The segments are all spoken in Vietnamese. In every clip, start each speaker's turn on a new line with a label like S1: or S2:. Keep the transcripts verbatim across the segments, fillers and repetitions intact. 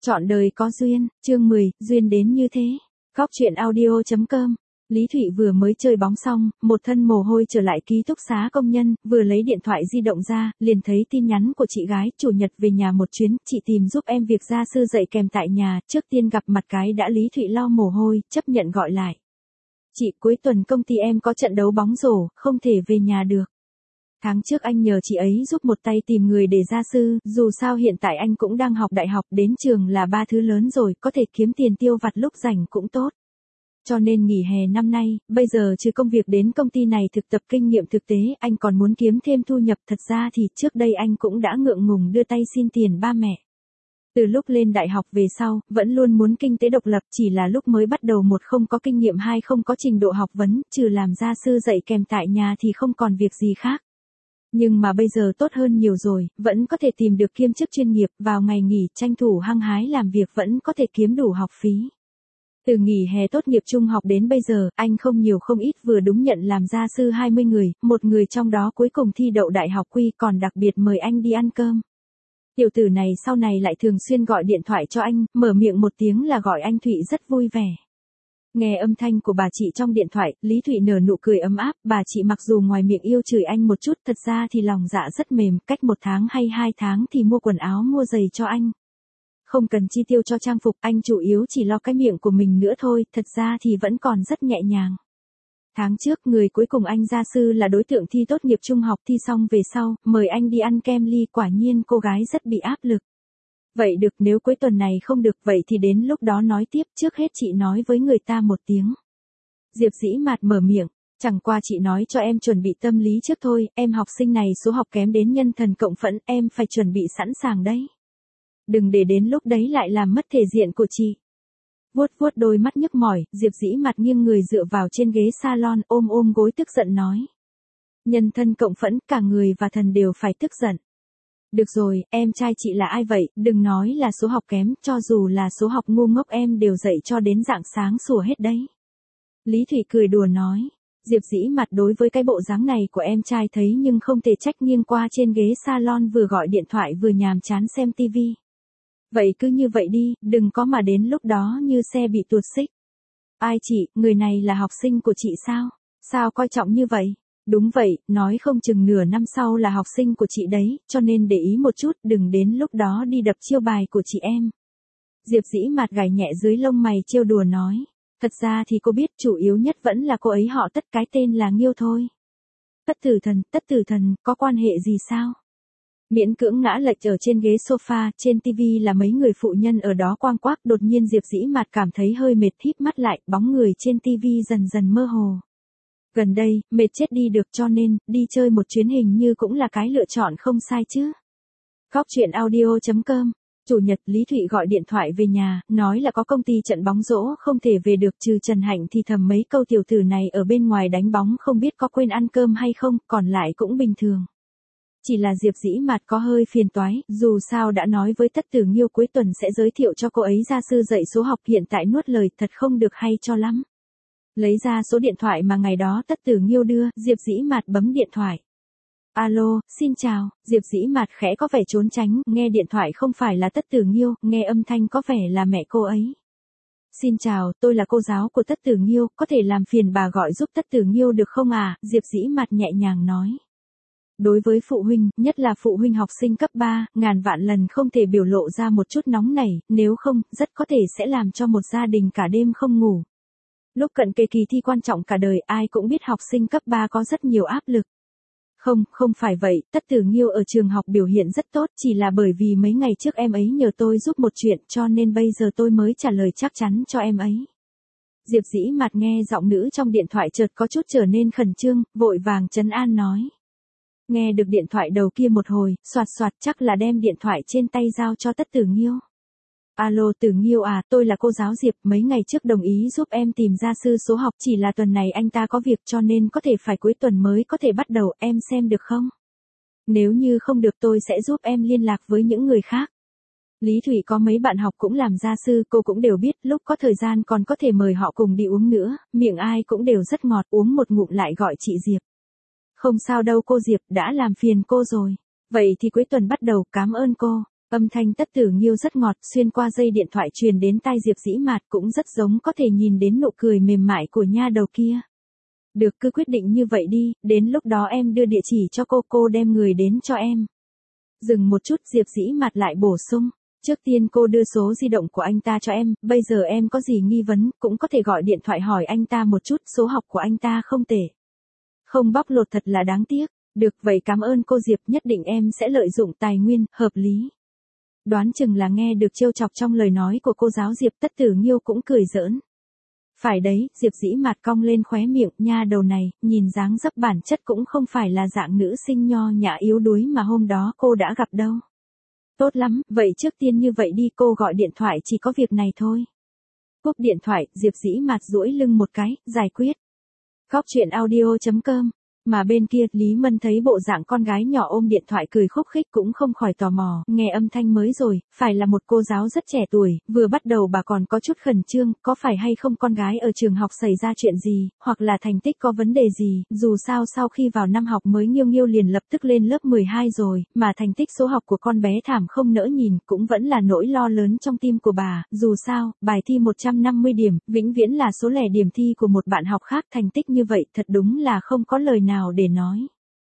S1: Chọn đời có duyên, chương mười, duyên đến như thế. Góc truyện audio chấm com. Lý Thụy vừa mới chơi bóng xong, một thân mồ hôi trở lại ký túc xá công nhân, vừa lấy điện thoại di động ra, liền thấy tin nhắn của chị gái, chủ nhật về nhà một chuyến, chị tìm giúp em việc gia sư dạy kèm tại nhà, trước tiên gặp mặt cái đã Lý Thụy lau mồ hôi, chấp nhận gọi lại. Chị, cuối tuần công ty em có trận đấu bóng rổ, không thể về nhà được. Tháng trước anh nhờ chị ấy giúp một tay tìm người để gia sư, dù sao hiện tại anh cũng đang học đại học, đến trường là ba thứ lớn rồi, có thể kiếm tiền tiêu vặt lúc rảnh cũng tốt. Cho nên nghỉ hè năm nay, bây giờ trừ công việc đến công ty này thực tập kinh nghiệm thực tế, anh còn muốn kiếm thêm thu nhập. Thật ra thì trước đây anh cũng đã ngượng ngùng đưa tay xin tiền ba mẹ. Từ lúc lên đại học về sau, vẫn luôn muốn kinh tế độc lập, chỉ là lúc mới bắt đầu một không có kinh nghiệm, hai không có trình độ học vấn, trừ làm gia sư dạy kèm tại nhà thì không còn việc gì khác. Nhưng mà bây giờ tốt hơn nhiều rồi, vẫn có thể tìm được kiêm chức chuyên nghiệp, vào ngày nghỉ tranh thủ hăng hái làm việc vẫn có thể kiếm đủ học phí. Từ nghỉ hè tốt nghiệp trung học đến bây giờ, anh không nhiều không ít vừa đúng nhận làm gia sư hai mươi người, một người trong đó cuối cùng thi đậu đại học quy, còn đặc biệt mời anh đi ăn cơm. Tiểu tử này sau này lại thường xuyên gọi điện thoại cho anh, mở miệng một tiếng là gọi anh Thụy, rất vui vẻ. Nghe âm thanh của bà chị trong điện thoại, Lý Thụy nở nụ cười ấm áp, bà chị mặc dù ngoài miệng yêu chửi anh một chút, thật ra thì lòng dạ rất mềm, cách một tháng hay hai tháng thì mua quần áo mua giày cho anh. Không cần chi tiêu cho trang phục, anh chủ yếu chỉ lo cái miệng của mình nữa thôi, thật ra thì vẫn còn rất nhẹ nhàng. Tháng trước, người cuối cùng anh gia sư là đối tượng thi tốt nghiệp trung học, thi xong về sau, mời anh đi ăn kem ly, quả nhiên cô gái rất bị áp lực. Vậy được, nếu cuối tuần này không được, vậy thì đến lúc đó nói tiếp, trước hết chị nói với người ta một tiếng. Diệp Dĩ Mạt mở miệng, chẳng qua chị nói cho em chuẩn bị tâm lý trước thôi, em học sinh này số học kém đến nhân thần cộng phẫn, em phải chuẩn bị sẵn sàng đấy. Đừng để đến lúc đấy lại làm mất thể diện của chị. Vuốt vuốt đôi mắt nhức mỏi, Diệp Dĩ Mạt nghiêng người dựa vào trên ghế salon, ôm ôm gối tức giận nói. Nhân thân cộng phẫn, cả người và thần đều phải tức giận. Được rồi, em trai chị là ai vậy, đừng nói là số học kém, cho dù là số học ngu ngốc em đều dạy cho đến rạng sáng sủa hết đấy. Lý Thụy cười đùa nói, Diệp Dĩ Mạt đối với cái bộ dáng này của em trai thấy nhưng không thể trách, nghiêng qua trên ghế salon vừa gọi điện thoại vừa nhàm chán xem tivi. Vậy cứ như vậy đi, đừng có mà đến lúc đó như xe bị tuột xích. Ai chị, người này là học sinh của chị sao? Sao coi trọng như vậy? Đúng vậy, nói không chừng nửa năm sau là học sinh của chị đấy, cho nên để ý một chút, đừng đến lúc đó đi đập chiêu bài của chị em. Diệp Dĩ Mạt gảy nhẹ dưới lông mày trêu đùa nói. Thật ra thì cô biết chủ yếu nhất vẫn là cô ấy họ Tất, cái tên là Nghiêu thôi. Tất Tử Thần, Tất Tử Thần, có quan hệ gì sao? Miễn cưỡng ngã lệch ở trên ghế sofa, trên tivi là mấy người phụ nhân ở đó quang quác, đột nhiên Diệp Dĩ Mạt cảm thấy hơi mệt, híp mắt lại, bóng người trên tivi dần dần mơ hồ. Gần đây, mệt chết đi được, cho nên, đi chơi một chuyến hình như cũng là cái lựa chọn không sai chứ. Góc truyện audio chấm com. Chủ nhật, Lý Thụy gọi điện thoại về nhà, nói là có công ty trận bóng rổ không thể về được, trừ Trần Hạnh thì thầm mấy câu tiểu tử này ở bên ngoài đánh bóng không biết có quên ăn cơm hay không, còn lại cũng bình thường. Chỉ là Diệp Dĩ Mạt có hơi phiền toái, dù sao đã nói với Tất Tử Nghiêu cuối tuần sẽ giới thiệu cho cô ấy gia sư dạy số học, hiện tại nuốt lời thật không được hay cho lắm. Lấy ra số điện thoại mà ngày đó Tất Tử Nghiêu đưa, Diệp Dĩ Mạt bấm điện thoại. Alo, xin chào, Diệp Dĩ Mạt khẽ có vẻ trốn tránh, nghe điện thoại không phải là Tất Tử Nghiêu, nghe âm thanh có vẻ là mẹ cô ấy. Xin chào, tôi là cô giáo của Tất Tử Nghiêu, có thể làm phiền bà gọi giúp Tất Tử Nghiêu được không à, Diệp Dĩ Mạt nhẹ nhàng nói. Đối với phụ huynh, nhất là phụ huynh học sinh cấp ba, ngàn vạn lần không thể biểu lộ ra một chút nóng nảy, nếu không, rất có thể sẽ làm cho một gia đình cả đêm không ngủ. Lúc cận kề kỳ thi quan trọng cả đời, ai cũng biết học sinh cấp ba có rất nhiều áp lực. Không, không phải vậy, Tất Tử Nghiêu ở trường học biểu hiện rất tốt, chỉ là bởi vì mấy ngày trước em ấy nhờ tôi giúp một chuyện, cho nên bây giờ tôi mới trả lời chắc chắn cho em ấy. Diệp Dĩ Mạt nghe giọng nữ trong điện thoại chợt có chút trở nên khẩn trương, vội vàng trấn an nói. Nghe được điện thoại đầu kia một hồi, soạt soạt chắc là đem điện thoại trên tay giao cho Tất Tử Nghiêu. Alo Tử Nghiêu à, tôi là cô giáo Diệp, mấy ngày trước đồng ý giúp em tìm gia sư số học, chỉ là tuần này anh ta có việc cho nên có thể phải cuối tuần mới có thể bắt đầu, em xem được không? Nếu như không được tôi sẽ giúp em liên lạc với những người khác. Lý Thụy có mấy bạn học cũng làm gia sư, cô cũng đều biết, lúc có thời gian còn có thể mời họ cùng đi uống nữa, miệng ai cũng đều rất ngọt, uống một ngụm lại gọi chị Diệp. Không sao đâu cô Diệp, đã làm phiền cô rồi. Vậy thì cuối tuần bắt đầu, cảm ơn cô. Âm thanh Tất Tử Nghiêu rất ngọt, xuyên qua dây điện thoại truyền đến tai Diệp Dĩ Mạt, cũng rất giống có thể nhìn đến nụ cười mềm mại của nha đầu kia. Được, cứ quyết định như vậy đi, đến lúc đó em đưa địa chỉ cho cô, cô đem người đến cho em. Dừng một chút, Diệp Dĩ Mạt lại bổ sung. Trước tiên cô đưa số di động của anh ta cho em, bây giờ em có gì nghi vấn, cũng có thể gọi điện thoại hỏi anh ta một chút, số học của anh ta không tệ. Không bóc lột thật là đáng tiếc. Được, vậy cảm ơn cô Diệp, nhất định em sẽ lợi dụng tài nguyên, hợp lý. Đoán chừng là nghe được trêu chọc trong lời nói của cô giáo Diệp, Tất Tử Nghiêu cũng cười giỡn. Phải đấy, Diệp Dĩ Mạt cong lên khóe miệng, nha đầu này, nhìn dáng dấp bản chất cũng không phải là dạng nữ sinh nho nhã yếu đuối mà hôm đó cô đã gặp đâu. Tốt lắm, vậy trước tiên như vậy đi, cô gọi điện thoại chỉ có việc này thôi. Cúp điện thoại, Diệp Dĩ Mạt duỗi lưng một cái, giải quyết. Góc truyện audio chấm com. Mà bên kia, Lý Mân thấy bộ dạng con gái nhỏ ôm điện thoại cười khúc khích cũng không khỏi tò mò, nghe âm thanh mới rồi, phải là một cô giáo rất trẻ tuổi, vừa bắt đầu bà còn có chút khẩn trương, có phải hay không con gái ở trường học xảy ra chuyện gì, hoặc là thành tích có vấn đề gì, dù sao sau khi vào năm học mới Nghiêu Nghiêu liền lập tức lên lớp mười hai rồi, mà thành tích số học của con bé thảm không nỡ nhìn, cũng vẫn là nỗi lo lớn trong tim của bà, dù sao, bài thi một trăm năm mươi điểm, vĩnh viễn là số lẻ điểm thi của một bạn học khác, thành tích như vậy thật đúng là không có lời nào để nói.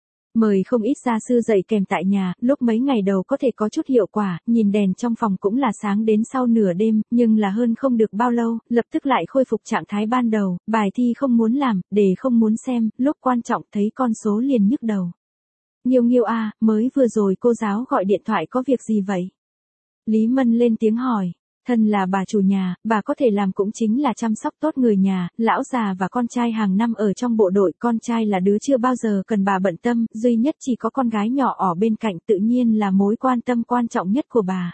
S1: Mời không ít gia sư dạy kèm tại nhà, lúc mấy ngày đầu có thể có chút hiệu quả, nhìn đèn trong phòng cũng là sáng đến sau nửa đêm, nhưng là hơn không được bao lâu, lập tức lại khôi phục trạng thái ban đầu, bài thi không muốn làm, đề không muốn xem, lúc quan trọng thấy con số liền nhức đầu. Nghiêu Nghiêu a, mới vừa rồi cô giáo gọi điện thoại có việc gì vậy? Lý Mân lên tiếng hỏi. Thân là bà chủ nhà, bà có thể làm cũng chính là chăm sóc tốt người nhà, lão già và con trai hàng năm ở trong bộ đội, con trai là đứa chưa bao giờ cần bà bận tâm, duy nhất chỉ có con gái nhỏ ở bên cạnh tự nhiên là mối quan tâm quan trọng nhất của bà.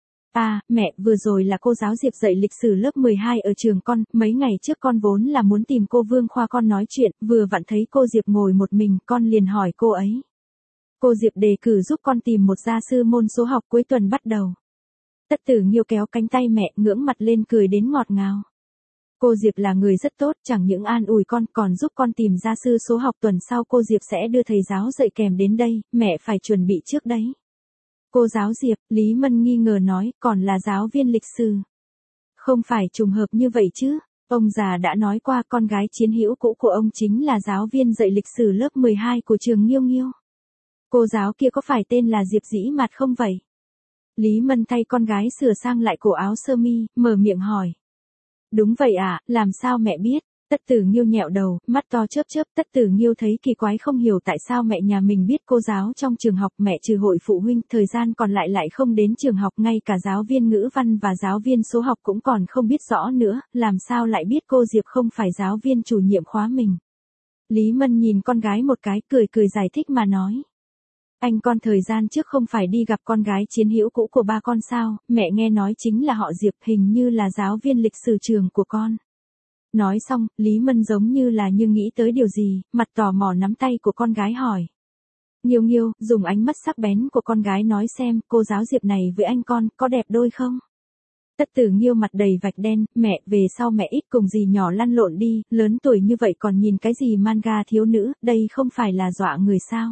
S1: À, mẹ, vừa rồi là cô giáo Diệp dạy lịch sử lớp mười hai ở trường con, mấy ngày trước con vốn là muốn tìm cô Vương Khoa con nói chuyện, vừa vặn thấy cô Diệp ngồi một mình, con liền hỏi cô ấy. Cô Diệp đề cử giúp con tìm một gia sư môn số học cuối tuần bắt đầu. Tất Tử Nghiêu kéo cánh tay mẹ, ngưỡng mặt lên cười đến ngọt ngào. Cô Diệp là người rất tốt, chẳng những an ủi con còn giúp con tìm gia sư số học, tuần sau cô Diệp sẽ đưa thầy giáo dạy kèm đến đây, mẹ phải chuẩn bị trước đấy. Cô giáo Diệp, Lý Mân nghi ngờ nói, còn là giáo viên lịch sử. Không phải trùng hợp như vậy chứ, ông già đã nói qua con gái chiến hữu cũ của ông chính là giáo viên dạy lịch sử lớp mười hai của trường Nghiêu Nghiêu. Cô giáo kia có phải tên là Diệp Dĩ Mạt không vậy? Lý Mân thay con gái sửa sang lại cổ áo sơ mi, mở miệng hỏi. Đúng vậy ạ, à, làm sao mẹ biết? Tất Tử Nghiêu nhẹo đầu, mắt to chớp chớp, Tất Tử Nghiêu thấy kỳ quái không hiểu tại sao mẹ nhà mình biết cô giáo trong trường học, mẹ trừ hội phụ huynh, thời gian còn lại lại không đến trường học, ngay cả giáo viên ngữ văn và giáo viên số học cũng còn không biết rõ nữa, làm sao lại biết cô Diệp không phải giáo viên chủ nhiệm khóa mình. Lý Mân nhìn con gái một cái, cười cười giải thích mà nói. Anh con thời gian trước không phải đi gặp con gái chiến hữu cũ của ba con sao, mẹ nghe nói chính là họ Diệp, hình như là giáo viên lịch sử trường của con. Nói xong, Lý Mân giống như là như nghĩ tới điều gì, mặt tò mò nắm tay của con gái hỏi. Nghiêu Nghiêu, dùng ánh mắt sắc bén của con gái nói xem, cô giáo Diệp này với anh con, có đẹp đôi không? Tất Tử Nghiêu mặt đầy vạch đen, mẹ, về sau mẹ ít cùng dì nhỏ lăn lộn đi, lớn tuổi như vậy còn nhìn cái gì manga thiếu nữ, đây không phải là dọa người sao?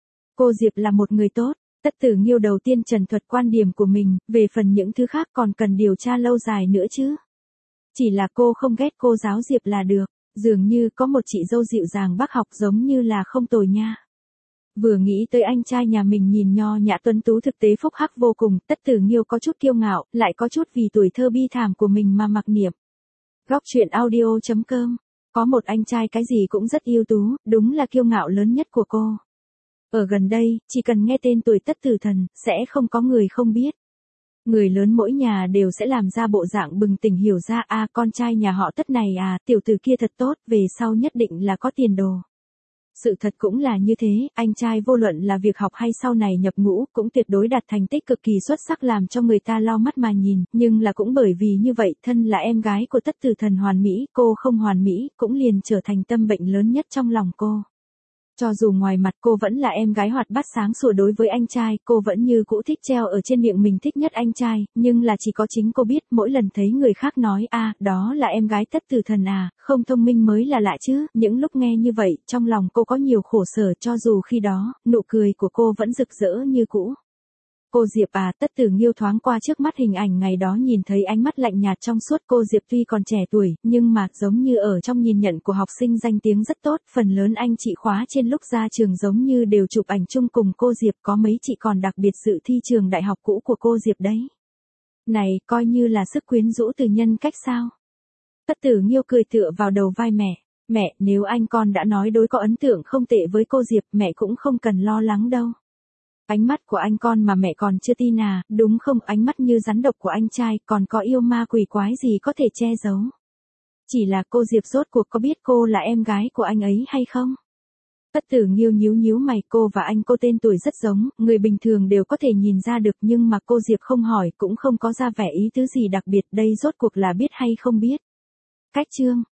S1: Cô Diệp là một người tốt, Tất Tử Nghiêu đầu tiên trần thuật quan điểm của mình, về phần những thứ khác còn cần điều tra lâu dài nữa chứ. Chỉ là cô không ghét cô giáo Diệp là được, dường như có một chị dâu dịu dàng bác học giống như là không tồi nha. Vừa nghĩ tới anh trai nhà mình nhìn nho nhã tuấn tú thực tế phúc hắc vô cùng, Tất Tử Nghiêu có chút kiêu ngạo, lại có chút vì tuổi thơ bi thảm của mình mà mặc niệm. Góc truyện audio chấm com, có một anh trai cái gì cũng rất ưu tú, đúng là kiêu ngạo lớn nhất của cô. Ở gần đây, chỉ cần nghe tên tuổi Tất Tử Thần, sẽ không có người không biết. Người lớn mỗi nhà đều sẽ làm ra bộ dạng bừng tỉnh hiểu ra, a à, con trai nhà họ Tất này à, tiểu tử kia thật tốt, về sau nhất định là có tiền đồ. Sự thật cũng là như thế, anh trai vô luận là việc học hay sau này nhập ngũ, cũng tuyệt đối đạt thành tích cực kỳ xuất sắc làm cho người ta lau mắt mà nhìn, nhưng là cũng bởi vì như vậy, thân là em gái của Tất Tử Thần hoàn mỹ, cô không hoàn mỹ, cũng liền trở thành tâm bệnh lớn nhất trong lòng cô. Cho dù ngoài mặt cô vẫn là em gái hoạt bát sáng sủa đối với anh trai, cô vẫn như cũ thích treo ở trên miệng mình thích nhất anh trai, nhưng là chỉ có chính cô biết, mỗi lần thấy người khác nói a à, đó là em gái Tất Tử Thần à, không thông minh mới là lạ chứ, những lúc nghe như vậy, trong lòng cô có nhiều khổ sở, cho dù khi đó, nụ cười của cô vẫn rực rỡ như cũ. Cô Diệp à, Tất Tử Nghiêu thoáng qua trước mắt hình ảnh ngày đó nhìn thấy ánh mắt lạnh nhạt trong suốt cô Diệp tuy còn trẻ tuổi, nhưng mà giống như ở trong nhìn nhận của học sinh danh tiếng rất tốt, phần lớn anh chị khóa trên lúc ra trường giống như đều chụp ảnh chung cùng cô Diệp, có mấy chị còn đặc biệt dự thi trường đại học cũ của cô Diệp đấy. Này, coi như là sức quyến rũ từ nhân cách sao? Tất Tử Nghiêu cười tựa vào đầu vai mẹ. Mẹ, nếu anh con đã nói đối có ấn tượng không tệ với cô Diệp, mẹ cũng không cần lo lắng đâu. Ánh mắt của anh con mà mẹ còn chưa tin à, đúng không? Ánh mắt như rắn độc của anh trai, còn có yêu ma quỷ quái gì có thể che giấu. Chỉ là cô Diệp rốt cuộc có biết cô là em gái của anh ấy hay không? Tất Tử Nghiêu nhíu nhíu mày, cô và anh cô tên tuổi rất giống, người bình thường đều có thể nhìn ra được, nhưng mà cô Diệp không hỏi cũng không có ra vẻ ý tứ gì đặc biệt, đây rốt cuộc là biết hay không biết. Cách chương